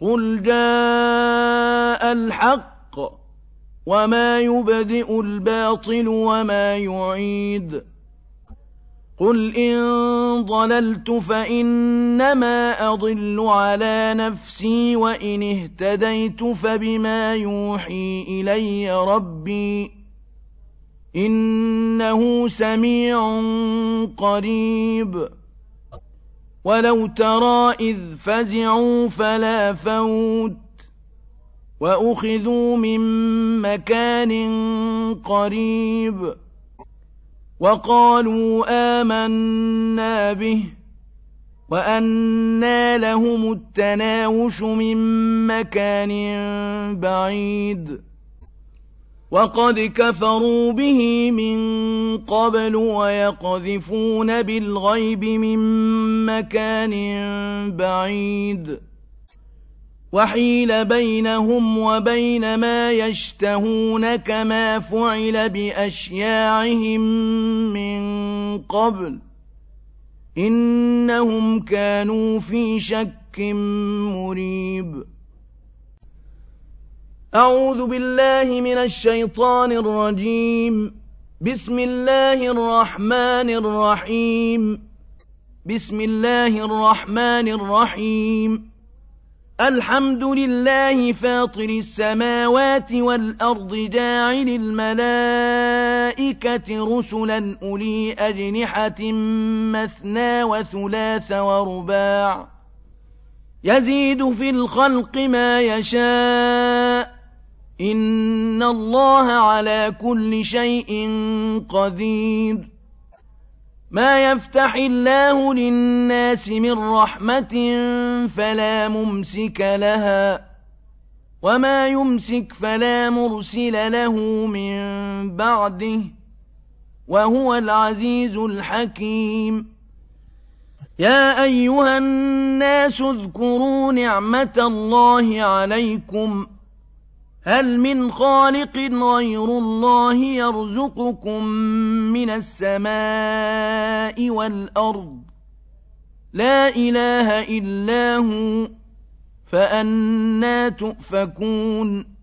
قُلْ جَاءَ الْحَقُّ وَمَا يُبْدِئُ الْبَاطِلُ وَمَا يُعِيدُ قُلْ إِن ضَلَلْتُ فَإِنَّمَا أَضِلُّ عَلَىٰ نَفْسِي وَإِنِ اهْتَدَيْتُ فَبِمَا يُوحِي إِلَيَّ رَبِّي إِنَّهُ سَمِيعٌ قَرِيبٌ وَلَوْ تَرَىٰ إِذْ فَزِعُوا فَلَا فَوْتَ وَأُخِذُوا مِن مَّكَانٍ قَرِيبٍ وَقَالُوا آمَنَّا بِهِ وَأَنَّىٰ لَهُمُ التَّنَاوُشُ مِن مَّكَانٍ بَعِيدٍ وَقَدْ كَفَرُوا بِهِ مِن قَبْلُ وَيَقْذِفُونَ بِالْغَيْبِ مِن مَّكَانٍ بَعِيدٍ وَحِيلَ بَيْنَهُمْ وَبَيْنَ مَا يَشْتَهُونَ كَمَا فُعِلَ بِأَشْيَاعِهِم مِّن قَبْلُ إِنَّهُمْ كَانُوا فِي شَكٍّ مُّرِيبٍ أعوذ بالله من الشيطان الرجيم بسم الله الرحمن الرحيم بسم الله الرحمن الرحيم الحمد لله فاطر السماوات والأرض جاعل الملائكة رسلا أولي أجنحة مثنى وثلاث ورباع يزيد في الخلق ما يشاء إن الله على كل شيء قدير ما يفتح الله للناس من رحمة فلا ممسك لها وما يمسك فلا مرسل له من بعده وهو العزيز الحكيم يا أيها الناس اذكروا نعمة الله عليكم هل من خالق غير الله يرزقكم من السماء والأرض لا إله إلا هو فأنى تؤفكون